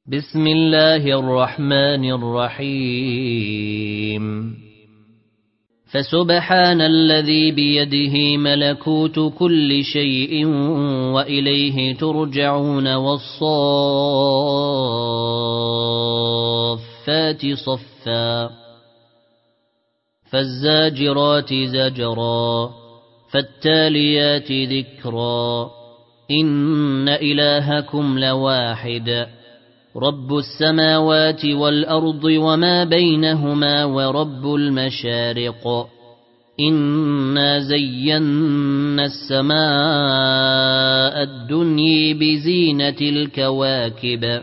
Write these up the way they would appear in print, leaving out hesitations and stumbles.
بسم الله الرحمن الرحيم فسبحان الذي بيده ملكوت كل شيء وإليه ترجعون والصافات صفا فالزاجرات زجرا فالتاليات ذكرا إن إلهكم لواحد رب السماوات والأرض وما بينهما ورب المشارق إنا زينا السماء الدنيا بزينة الكواكب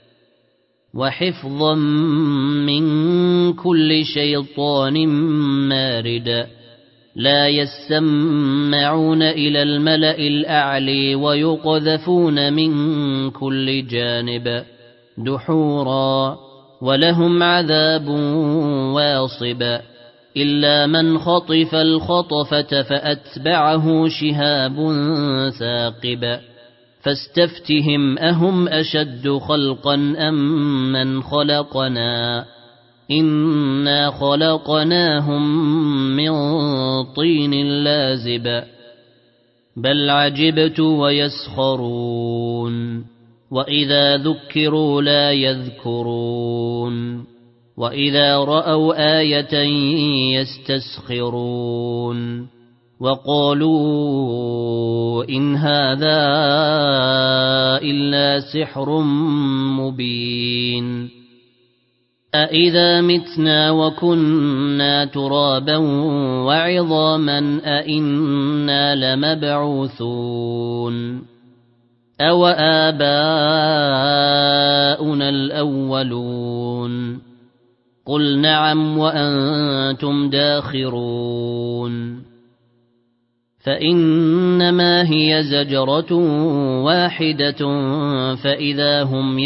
وحفظا من كل شيطان مارد لا يسمعون إلى الملأ الأعلى ويقذفون من كل جانب دحورا ولهم عذاب واصب إلا من خطف الخطفة فأتبعه شهاب ثاقب فاستفتهم أهم أشد خلقا أم من خلقنا إنا خلقناهم من طين لازب بل عجبت ويسخرون وإذا ذكروا لا يذكرون وإذا رأوا آية يستسخرون وقالوا إن هذا إلا سحر مبين أإذا متنا وكنا ترابا وعظاما أإنا لمبعوثون أو آباؤنا الأولون قل نعم وأنتم داخرون فإنما هي زجرة واحدة فإذا هم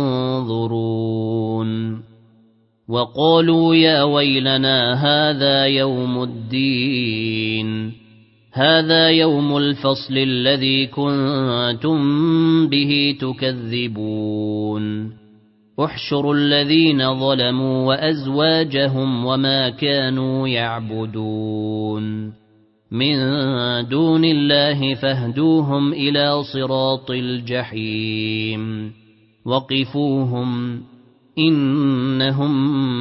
ينظرون وقالوا يا ويلنا هذا يوم الدين هذا يوم الفصل الذي كنتم به تكذبون احشروا الذين ظلموا وأزواجهم وما كانوا يعبدون من دون الله فاهدوهم إلى صراط الجحيم وقفوهم إنهم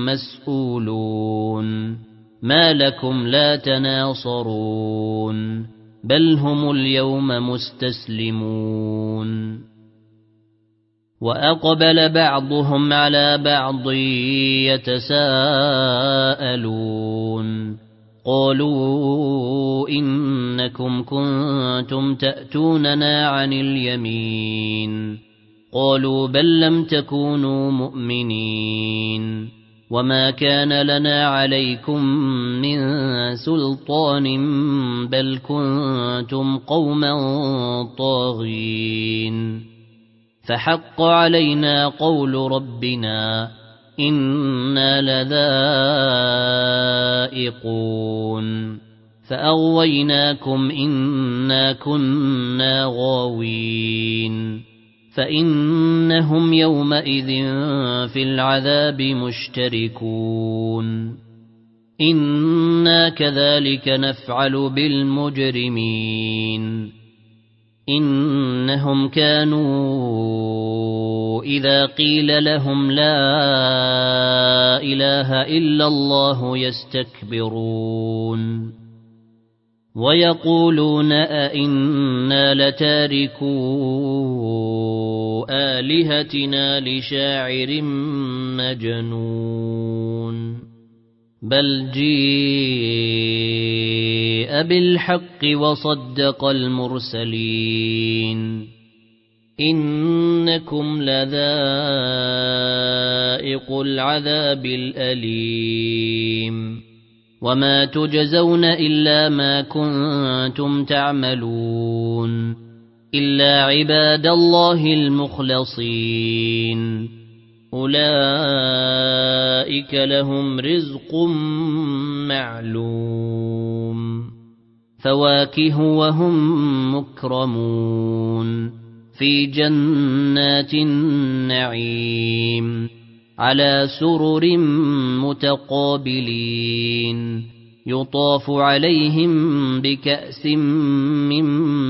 مسؤولون ما لكم لا تناصرون بل هم اليوم مستسلمون وأقبل بعضهم على بعض يتساءلون قالوا إنكم كنتم تأتوننا عن اليمين قالوا بل لم تكونوا مؤمنين وما كان لنا عليكم من سلطان بل كنتم قوما طاغين فحق علينا قول ربنا إنا لذائقون فأغويناكم إنا كنا غاوين فإنهم يومئذ في العذاب مشتركون إنا كذلك نفعل بالمجرمين إنهم كانوا إذا قيل لهم لا إله إلا الله يستكبرون ويقولون أئنا لتاركو آلهتنا لشاعر مجنون بل جيء بالحق وصدق المرسلين إنكم لذائق العذاب الأليم وما تجزون إلا ما كنتم تعملون إلا عباد الله المخلصين أولئك لهم رزق معلوم فواكه وهم مكرمون في جنات النعيم على سرر متقابلين يطاف عليهم بكأس من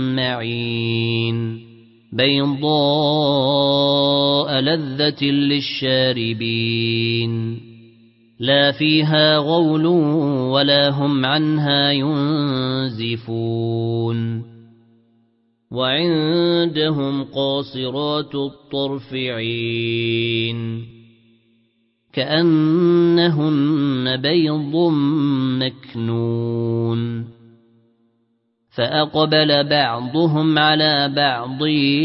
معين بيضاء لذة للشاربين لا فيها غول ولا هم عنها ينزفون وعندهم قاصرات الطرف عين كأنهن بيض مكنون فأقبل بعضهم على بعض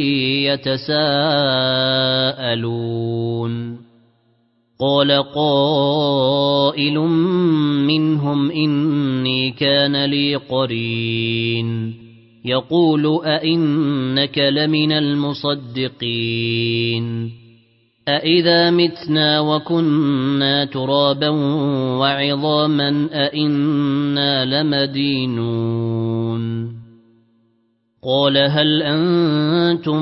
يتساءلون قال قائل منهم إني كان لي قرين يقول أئنك لمن المصدقين أئذا متنا وكنا ترابا وعظاما أئنا لمدينون قال هل أنتم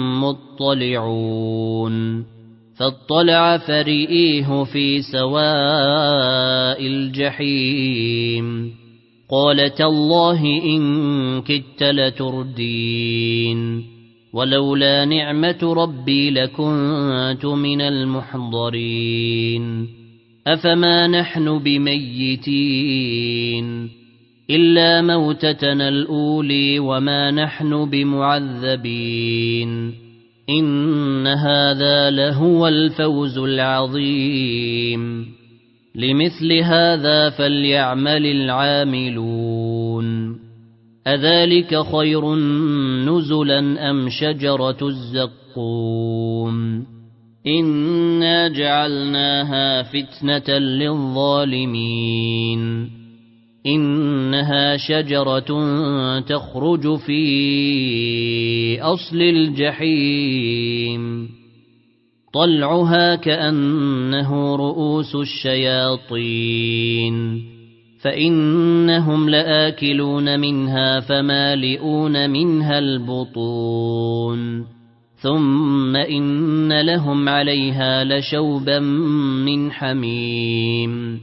مطلعون فاطلع فرئيه في سواء الجحيم قال تالله إن كدت لتردين ولولا نعمة ربي لكنت من المحضرين أفما نحن بميتين إلا موتتنا الأولي وما نحن بمعذبين إن هذا لهو الفوز العظيم لمثل هذا فليعمل العاملون أذلك خير نزلا أم شجرة الزقوم إنا جعلناها فتنة للظالمين إنها شجرة تخرج في أصل الجحيم طلعها كأنه رؤوس الشياطين فإنهم لآكلون منها فمالئون منها البطون ثم إن لهم عليها لشوبا من حميم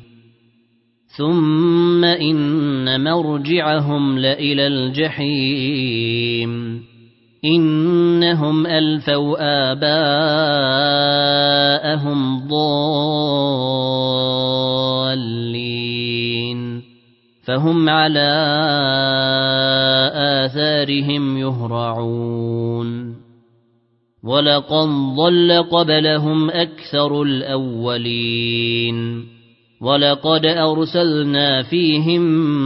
ثم إن مرجعهم لإلى الجحيم إنهم ألفوا آباءهم ضالين فهم على آثارهم يهرعون ولقد ضل قبلهم أكثر الأولين ولقد أرسلنا فيهم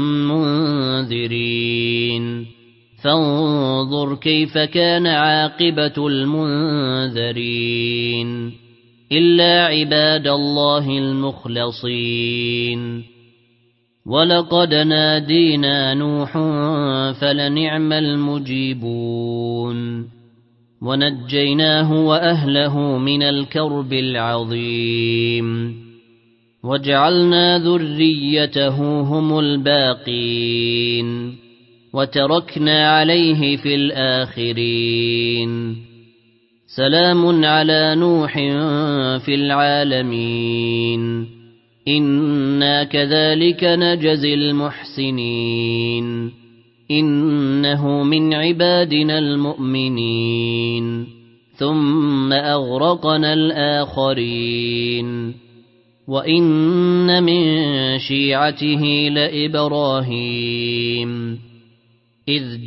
منذرين فانظر كيف كان عاقبة المنذرين إلا عباد الله المخلصين ولقد نادينا نوح فلنعم المجيبون ونجيناه وأهله من الكرب العظيم وجعلنا ذريته هم الباقين وتركنا عليه في الآخرين سلام على نوح في العالمين إنا كذلك نجزي المحسنين إنه من عبادنا المؤمنين ثم أغرقنا الآخرين وإن من شيعته لإبراهيم إذ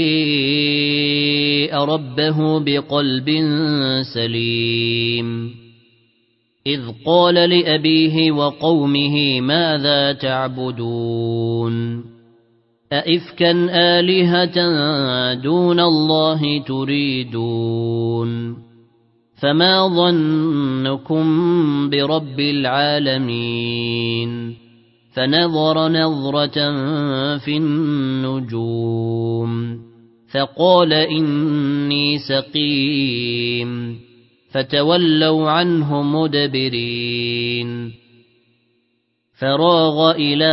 جاء ربه بقلب سليم إذ قال لأبيه وقومه ماذا تعبدون أئفكا آلهة دون الله تريدون فما ظنكم برب العالمين فنظر نظرة في النجوم فقال إني سقيم فتولوا عنه مدبرين فراغ إلى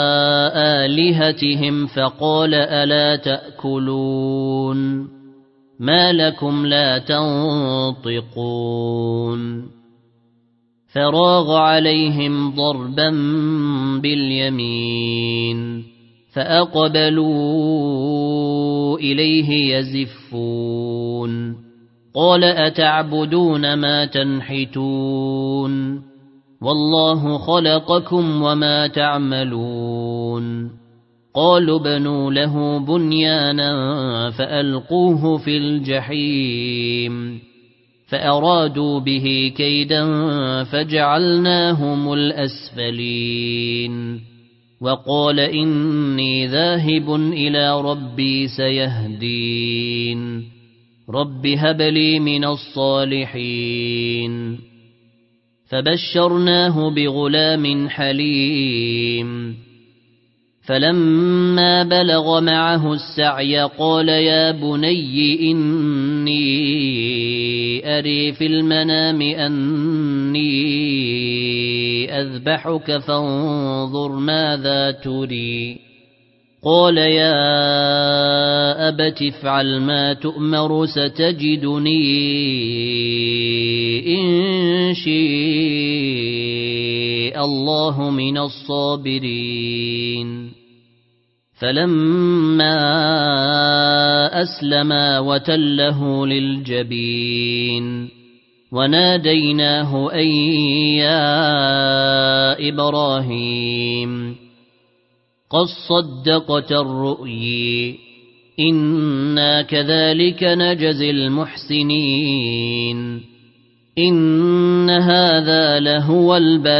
آلهتهم فقال ألا تأكلون ما لكم لا تنطقون فراغ عليهم ضربا باليمين فأقبلوا إليه يزفون قال أتعبدون ما تنحتون والله خلقكم وما تعملون قالوا بنوا له بنيانا فألقوه في الجحيم فأرادوا به كيدا فجعلناهم الأسفلين وقال إني ذاهب إلى ربي سيهدين رب هب لي من الصالحين فبشرناه بغلام حليم فلما بلغ معه السعي قال يا بني إني أري في المنام أني أذبحك فانظر ماذا تري قال يا أبت افعل ما تؤمر ستجدني إن شاء الله من الصابرين فلما أسلما وتله للجبين وناديناه أن يا إبراهيم قد صدقت الرؤي إنا كذلك نجزي المحسنين إن هذا لهو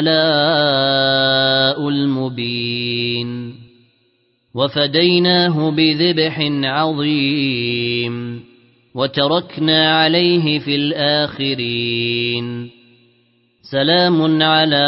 البلاء المبين وفديناه بذبح عظيم وتركنا عليه في الآخرين سلام على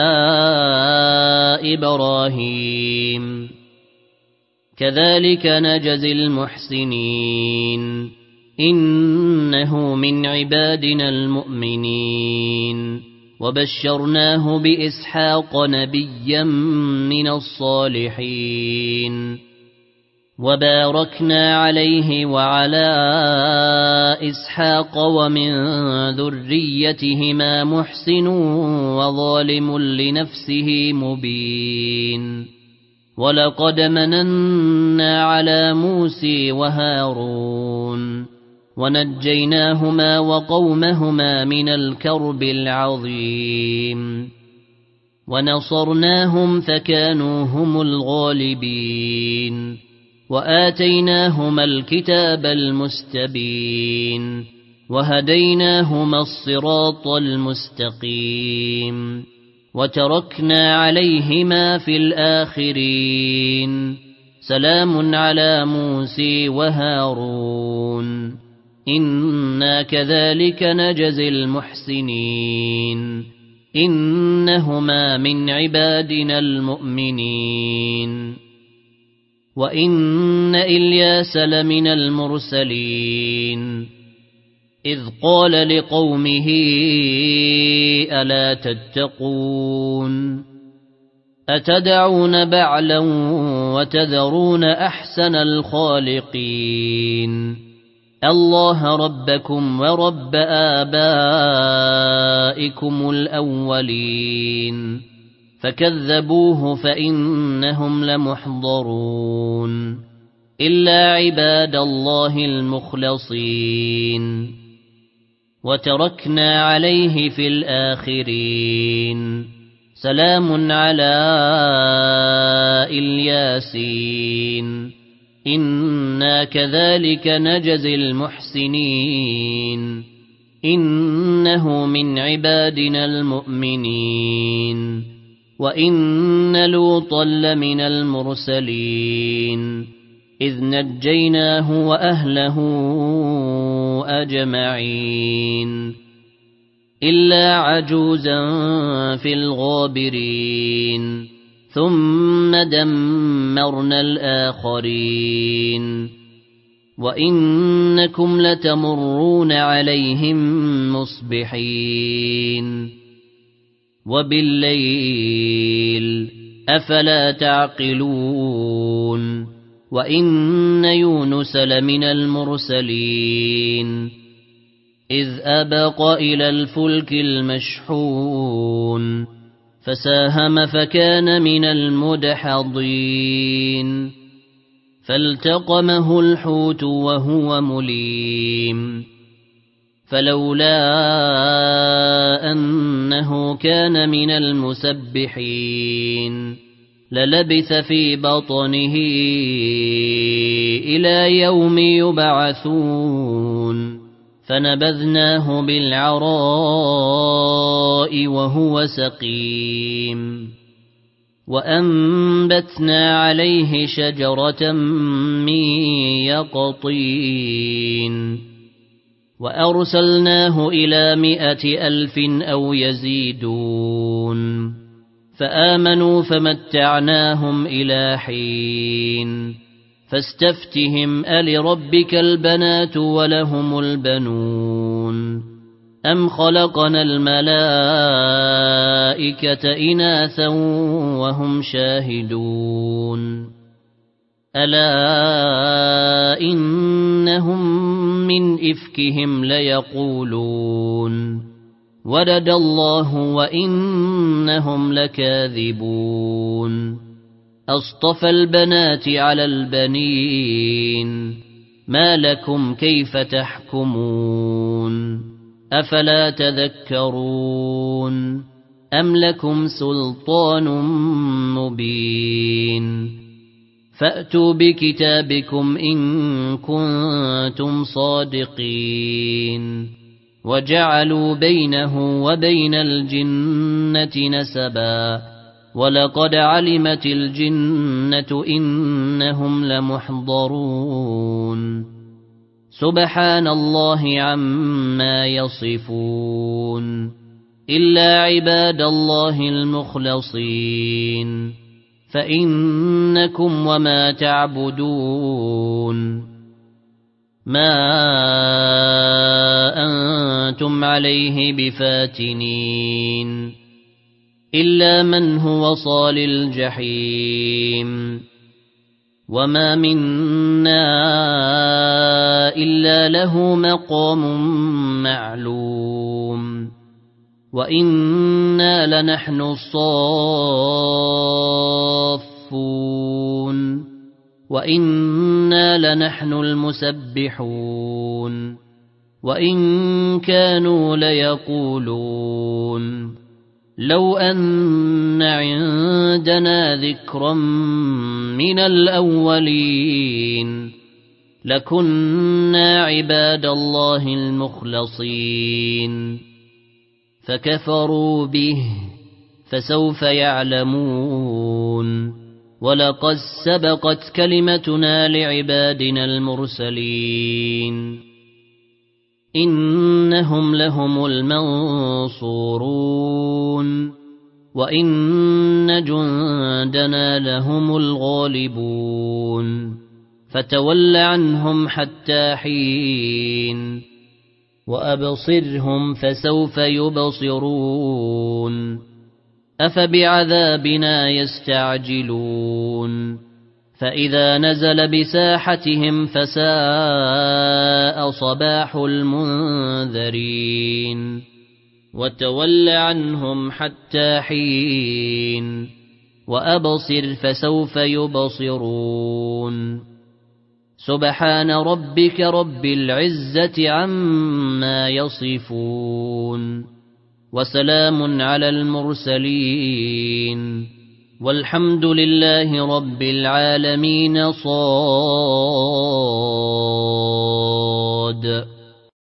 إبراهيم كذلك نجزي المحسنين إنه من عبادنا المؤمنين وبشرناه بإسحاق نبيا من الصالحين وباركنا عليه وعلى إسحاق ومن ذريتهما محسن وظالم لنفسه مبين ولقد مننا على موسى وهارون ونجيناهما وقومهما من الكرب العظيم ونصرناهم فكانوا هم الغالبين وآتيناهما الكتاب المستبين وهديناهما الصراط المستقيم وتركنا عليهما في الآخرين سلام على موسى وهارون إنا كذلك نجزي المحسنين إنهما من عبادنا المؤمنين وإن إلياس لمن المرسلين إذ قال لقومه ألا تتقون أتدعون بعلا وتذرون أحسن الخالقين الله ربكم ورب آبائكم الأولين فكذبوه فإنهم لمحضرون إلا عباد الله المخلصين وتركنا عليه في الآخرين سلام على الياسين إنا كذلك نجزي المحسنين إنه من عبادنا المؤمنين وإن لوطا لمن المرسلين إذ نجيناه وأهله أجمعين إلا عجوزا في الغابرين ثم دمرنا الآخرين وإنكم لتمرون عليهم مصبحين وبالليل أفلا تعقلون وإن يونس لمن المرسلين إذ أبق إلى الفلك المشحون فساهم فكان من المدحضين فالتقمه الحوت وهو مليم فلولا أنه كان من المسبحين للبث في بطنه إلى يوم يبعثون فنبذناه بالعراء وهو سقيم وأنبتنا عليه شجرة من يقطين وأرسلناه إلى 100,000 أو يزيدون فآمنوا فمتعناهم إلى حين فاستفتهم ألربك البنات ولهم البنون أم خلقنا الملائكة إناثا وهم شاهدون ألا إنهم من إفكهم ليقولون ولد الله وإنهم لكاذبون أصطفى البنات على البنين ما لكم كيف تحكمون أفلا تذكرون أم لكم سلطان مبين فأتوا بكتابكم إن كنتم صادقين وجعلوا بينه وبين الجنة نسبا ولقد علمت الجنة إنهم لمحضرون سبحان الله عما يصفون إلا عباد الله المخلصين فإنكم وما تعبدون ما أنتم عليه بفاتنين إلا من هو صال الجحيم وما منا إلا له مقام معلوم وإنا لنحن الصافون وإنا لنحن المسبحون وإن كانوا ليقولون لو أن عندنا ذكرا من الأولين لكنا عباد الله المخلصين فكفروا به فسوف يعلمون ولقد سبقت كلمتنا لعبادنا المرسلين إنهم لهم المنصورون وإن جندنا لهم الغالبون فتول عنهم حتى حين وأبصرهم فسوف يبصرون أفبعذابنا يستعجلون فإذا نزل بساحتهم فساء صباح المنذرين وتول عنهم حتى حين وأبصر فسوف يبصرون سبحان ربك رب العزة عما يصفون وسلام على المرسلين والحمد لله رب العالمين. صادق